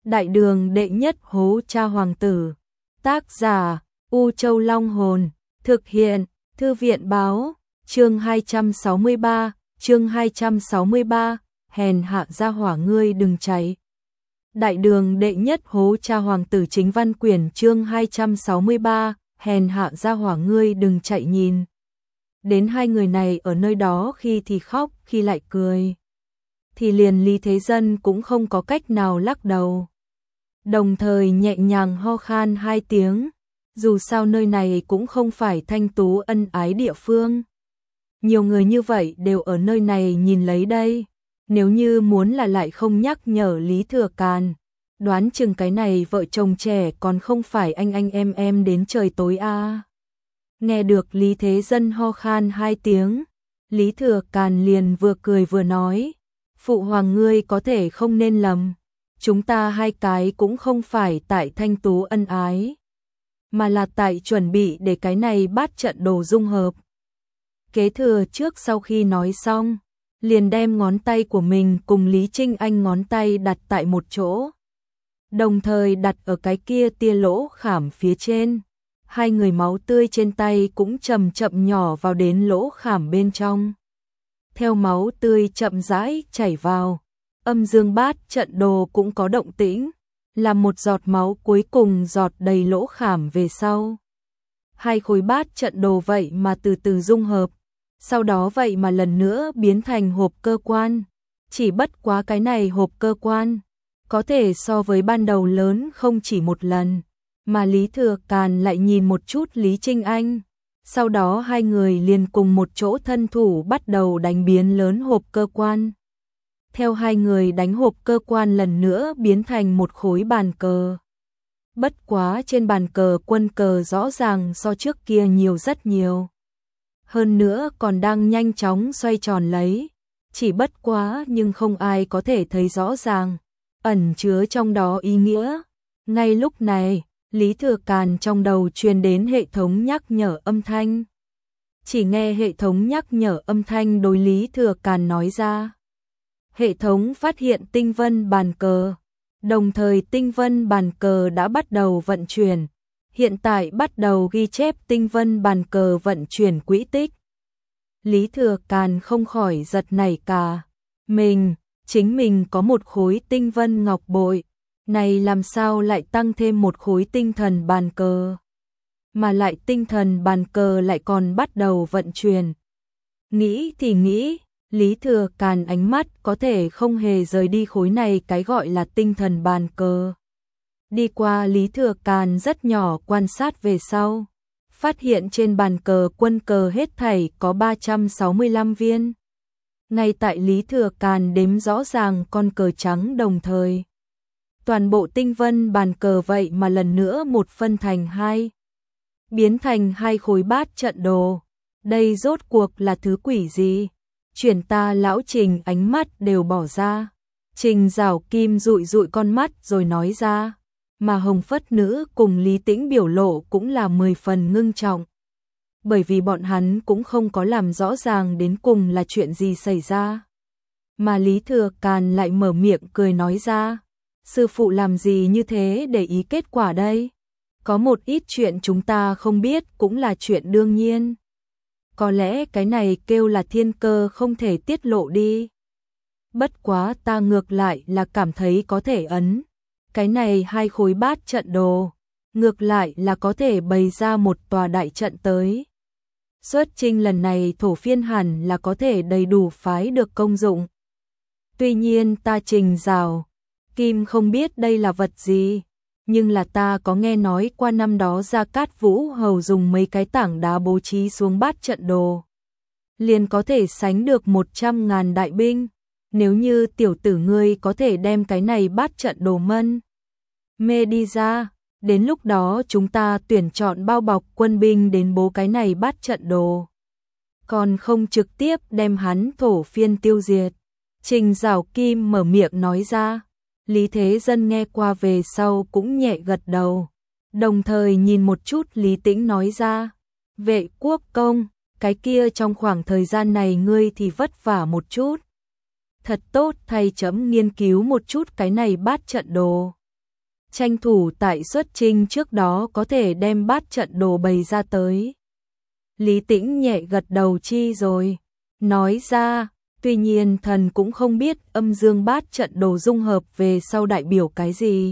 Đại đường đệ nhất hố cha hoàng tử. Tác giả U Châu Long Hồn. Thực hiện Thư viện Báo. Chương 263, hèn hạ gia hỏa ngươi đừng cháy. Đại đường đệ nhất hố cha hoàng tử chính văn quyển chương 263, hèn hạ gia hỏa ngươi đừng chạy nhìn. Đến hai người này ở nơi đó khi thì khóc, khi lại cười. Thì liền Lý Thế Dân cũng không có cách nào lắc đầu. Đồng thời nhẹ nhàng ho khan hai tiếng, dù sao nơi này cũng không phải thanh tú ân ái địa phương. Nhiều người như vậy đều ở nơi này nhìn lấy đây, nếu như muốn là lại không nhắc nhở Lý Thừa Càn, đoán chừng cái này vợ chồng trẻ còn không phải anh em đến trời tối a. Nghe được Lý Thế Dân ho khan hai tiếng, Lý Thừa Càn liền vừa cười vừa nói, phụ hoàng ngươi có thể không nên lầm, chúng ta hai cái cũng không phải tại thanh tú ân ái, mà là tại chuẩn bị để cái này bát trận đồ dung hợp. Kế thừa trước sau khi nói xong, liền đem ngón tay của mình cùng Lý Trinh Anh ngón tay đặt tại một chỗ, đồng thời đặt ở cái kia tia lỗ khảm phía trên. Hai người máu tươi trên tay cũng chậm chậm nhỏ vào đến lỗ khảm bên trong. Theo máu tươi chậm rãi chảy vào, âm dương bát trận đồ cũng có động tĩnh, là một giọt máu cuối cùng giọt đầy lỗ khảm về sau. Hai khối bát trận đồ vậy mà từ từ dung hợp, sau đó vậy mà lần nữa biến thành hộp cơ quan. Chỉ bất quá cái này hộp cơ quan có thể so với ban đầu lớn không chỉ một lần, mà Lý Thừa Càn lại nhìn một chút Lý Trinh Anh. Sau đó hai người liền cùng một chỗ thân thủ bắt đầu đánh biến lớn hộp cơ quan. Theo hai người đánh hộp cơ quan lần nữa biến thành một khối bàn cờ. Bất quá trên bàn cờ quân cờ rõ ràng so trước kia nhiều rất nhiều. Hơn nữa còn đang nhanh chóng xoay tròn lấy. Chỉ bất quá nhưng không ai có thể thấy rõ ràng, ẩn chứa trong đó ý nghĩa. Ngay lúc này, Lý Thừa Càn trong đầu truyền đến hệ thống nhắc nhở âm thanh. Chỉ nghe hệ thống nhắc nhở âm thanh đối Lý Thừa Càn nói ra. Hệ thống phát hiện tinh vân bàn cờ, đồng thời tinh vân bàn cờ đã bắt đầu vận chuyển. Hiện tại bắt đầu ghi chép tinh vân bàn cờ vận chuyển quỹ tích. Lý Thừa Càn không khỏi giật nảy cả. Chính mình có một khối tinh vân ngọc bội. Này làm sao lại tăng thêm một khối tinh thần bàn cờ? Mà lại tinh thần bàn cờ lại còn bắt đầu vận chuyển. Nghĩ thì nghĩ, Lý Thừa Càn ánh mắt có thể không hề rời đi khối này cái gọi là tinh thần bàn cờ. Đi qua Lý Thừa Càn rất nhỏ quan sát về sau, phát hiện trên bàn cờ quân cờ hết thảy có 365 viên. Ngay tại Lý Thừa Càn đếm rõ ràng con cờ trắng đồng thời. Toàn bộ tinh vân bàn cờ vậy mà lần nữa một phân thành hai, biến thành hai khối bát trận đồ. Đây rốt cuộc là thứ quỷ gì? Chuyển ta lão Trình ánh mắt đều bỏ ra. Trình Giảo Kim dụi dụi con mắt rồi nói ra, mà Hồng Phất Nữ cùng Lý Tĩnh biểu lộ cũng là 10 phần ngưng trọng. Bởi vì bọn hắn cũng không có làm rõ ràng đến cùng là chuyện gì xảy ra. Mà Lý Thừa Càn lại mở miệng cười nói ra, sư phụ làm gì như thế để ý kết quả đây? Có một ít chuyện chúng ta không biết cũng là chuyện đương nhiên. Có lẽ cái này kêu là thiên cơ không thể tiết lộ đi. Bất quá ta ngược lại là cảm thấy có thể ấn. Cái này hai khối bát trận đồ, ngược lại là có thể bày ra một tòa đại trận tới. Xuất chinh lần này thổ phiên hẳn là có thể đầy đủ phái được công dụng. Tuy nhiên ta Trình Giảo Kim không biết đây là vật gì, nhưng là ta có nghe nói qua năm đó Gia Cát Vũ Hầu dùng mấy cái tảng đá bố trí xuống bát trận đồ, liền có thể sánh được 100.000 đại binh. Nếu như tiểu tử ngươi có thể đem cái này bát trận đồ mê đi ra, đến lúc đó chúng ta tuyển chọn bao bọc quân binh đến bố cái này bát trận đồ, còn không trực tiếp đem hắn thổ phiên tiêu diệt. Trình Giảo Kim mở miệng nói ra. Lý Thế Dân nghe qua về sau cũng nhẹ gật đầu, đồng thời nhìn một chút Lý Tĩnh nói ra, Vệ quốc công, cái kia trong khoảng thời gian này ngươi thì vất vả một chút. Thật tốt thay chấm nghiên cứu một chút cái này bát trận đồ. tranh thủ tại xuất chinh trước đó có thể đem bát trận đồ bày ra tới. Lý Tĩnh nhẹ gật đầu chi rồi, nói ra, tuy nhiên thần cũng không biết âm dương bát trận đồ dung hợp về sau đại biểu cái gì.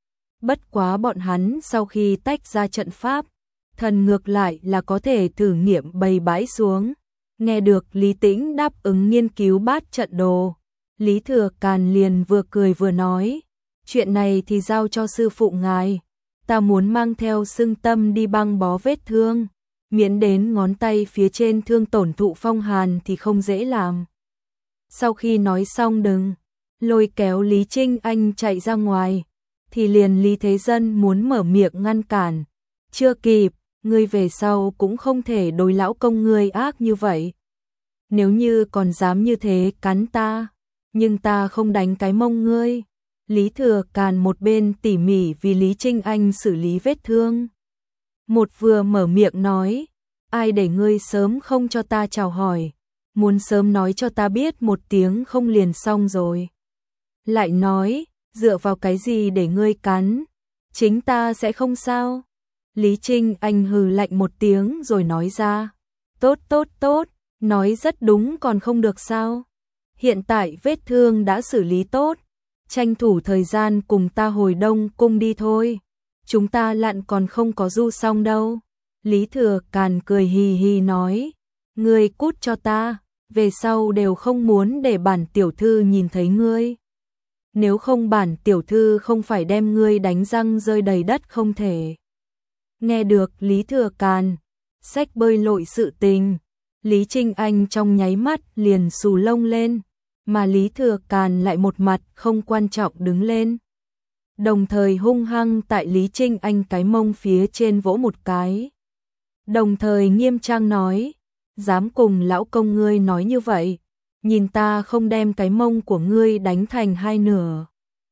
Bất quá bọn hắn sau khi tách ra trận pháp, thần ngược lại là có thể thử nghiệm bày bãi xuống. Nghe được Lý Tĩnh đáp ứng nghiên cứu bát trận đồ, Lý Thừa Càn liền vừa cười vừa nói, chuyện này thì giao cho sư phụ ngài, ta muốn mang theo xưng tâm đi băng bó vết thương, miễn đến ngón tay phía trên thương tổn thụ phong hàn thì không dễ làm. Sau khi nói xong đừng lôi kéo Lý Trinh Anh chạy ra ngoài, thì liền Lý Thế Dân muốn mở miệng ngăn cản, chưa kịp, ngươi về sau cũng không thể đối lão công ngươi ác như vậy. Nếu như còn dám như thế cắn ta, nhưng ta không đánh cái mông ngươi. Lý Thừa Càn một bên tỉ mỉ vì Lý Trinh Anh xử lý vết thương, một vừa mở miệng nói, ai để ngươi sớm không cho ta chào hỏi, muốn sớm nói cho ta biết một tiếng không liền xong rồi. Lại nói, dựa vào cái gì để ngươi cắn, chính ta sẽ không sao. Lý Trinh Anh hừ lạnh một tiếng rồi nói ra, tốt tốt tốt, nói rất đúng còn không được sao. Hiện tại vết thương đã xử lý tốt, tranh thủ thời gian cùng ta hồi Đông Cung đi thôi, chúng ta lặn còn không có du xong đâu. Lý Thừa Càn cười hì hì nói, ngươi cút cho ta, về sau đều không muốn để bản tiểu thư nhìn thấy ngươi. Nếu không bản tiểu thư không phải đem ngươi đánh răng rơi đầy đất không thể. Nghe được Lý Thừa Càn xách bơi lội sự tình, Lý Trinh Anh trong nháy mắt liền xù lông lên, mà Lý Thừa Càn lại một mặt không quan trọng đứng lên. Đồng thời hung hăng tại Lý Trinh Anh cái mông phía trên vỗ một cái. Đồng thời nghiêm trang nói, dám cùng lão công ngươi nói như vậy, nhìn ta không đem cái mông của ngươi đánh thành hai nửa.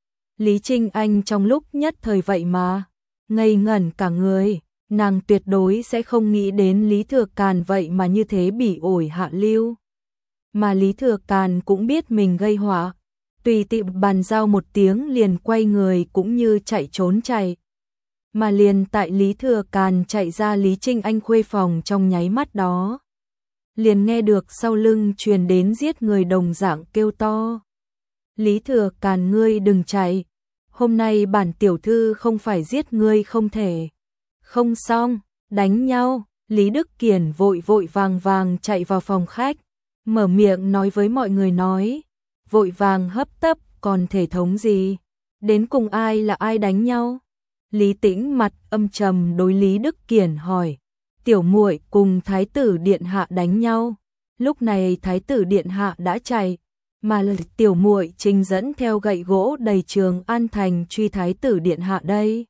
Lý Trinh Anh trong lúc nhất thời vậy mà ngây ngẩn cả người, nàng tuyệt đối sẽ không nghĩ đến Lý Thừa Càn vậy mà như thế bỉ ổi hạ lưu. Mà Lý Thừa Càn cũng biết mình gây họa, tùy tiện bàn giao một tiếng liền quay người cũng như chạy trốn chạy. Mà liền tại Lý Thừa Càn chạy ra Lý Trinh Anh khuê phòng trong nháy mắt đó, liền nghe được sau lưng truyền đến giết người đồng dạng kêu to. Lý Thừa Càn ngươi đừng chạy, hôm nay bản tiểu thư không phải giết ngươi không thể. Không xong, đánh nhau. Lý Đức Kiển vội vội vàng vàng chạy vào phòng khách, mở miệng nói với mọi người nói, vội vàng hấp tấp còn thể thống gì, đến cùng ai là ai đánh nhau. Lý Tĩnh mặt âm trầm đối Lý Đức Kiển hỏi, tiểu muội cùng thái tử điện hạ đánh nhau, lúc này thái tử điện hạ đã chạy, mà tiểu muội trình dẫn theo gậy gỗ đầy Trường An thành truy thái tử điện hạ đây.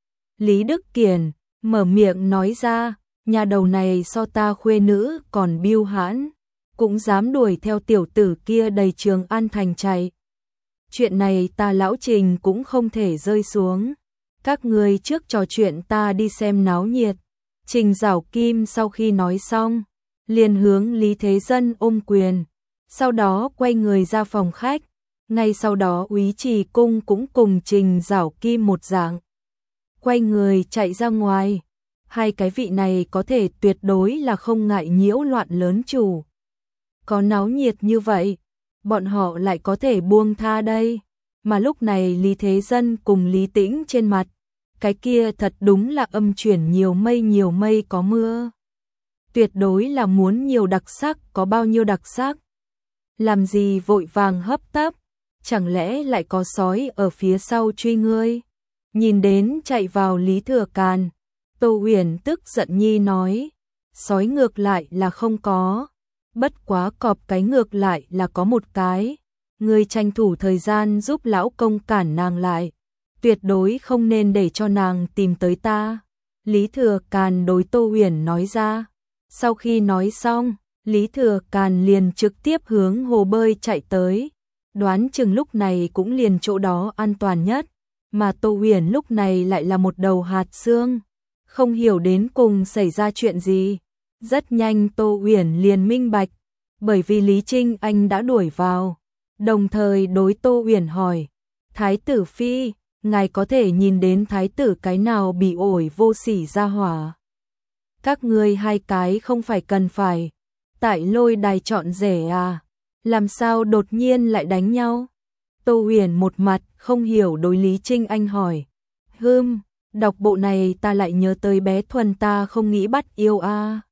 Lý Đức Kiển mở miệng nói ra, nhà đầu này so ta khuê nữ còn biêu hãn, cũng dám đuổi theo tiểu tử kia đầy Trường An thành chạy. Chuyện này ta lão Trình cũng không thể rơi xuống. Các người trước trò chuyện ta đi xem náo nhiệt. Trình Giảo Kim sau khi nói xong, liền hướng Lý Thế Dân ôm quyền, sau đó quay người ra phòng khách. Ngay sau đó Úy Trì Cung cũng cùng Trình Giảo Kim một dạng, quay người chạy ra ngoài. Hai cái vị này có thể tuyệt đối là không ngại nhiễu loạn lớn chủ. Có náo nhiệt như vậy, bọn họ lại có thể buông tha đây. Mà lúc này Lý Thế Dân cùng Lý Tĩnh trên mặt, cái kia thật đúng là âm chuyển nhiều mây có mưa. Tuyệt đối là muốn nhiều đặc sắc có bao nhiêu đặc sắc. Làm gì vội vàng hấp tấp, chẳng lẽ lại có sói ở phía sau truy ngươi. Nhìn đến chạy vào Lý Thừa Càn, Tô Huyền tức giận nhi nói, sói ngược lại là không có, bất quá cọp cái ngược lại là có một cái. Ngươi tranh thủ thời gian giúp lão công cản nàng lại, tuyệt đối không nên để cho nàng tìm tới ta. Lý Thừa Càn đối Tô Huyền nói ra. Sau khi nói xong, Lý Thừa Càn liền trực tiếp hướng hồ bơi chạy tới, đoán chừng lúc này cũng liền chỗ đó an toàn nhất, mà Tô Huyền lúc này lại là một đầu hạt xương, không hiểu đến cùng xảy ra chuyện gì. Rất nhanh Tô Huyền liền minh bạch, bởi vì Lý Trinh Anh đã đuổi vào, đồng thời đối Tô Huyền hỏi, Thái tử Phi, ngài có thể nhìn đến thái tử cái nào bị ổi vô sỉ ra hỏa. Các ngươi hai cái không phải cần phải tại lôi đài chọn rể à, làm sao đột nhiên lại đánh nhau? Tô Huyền một mặt không hiểu đối Lý Trinh Anh hỏi. Đọc bộ này ta lại nhớ tới bé Thuần ta không nghĩ bắt yêu a.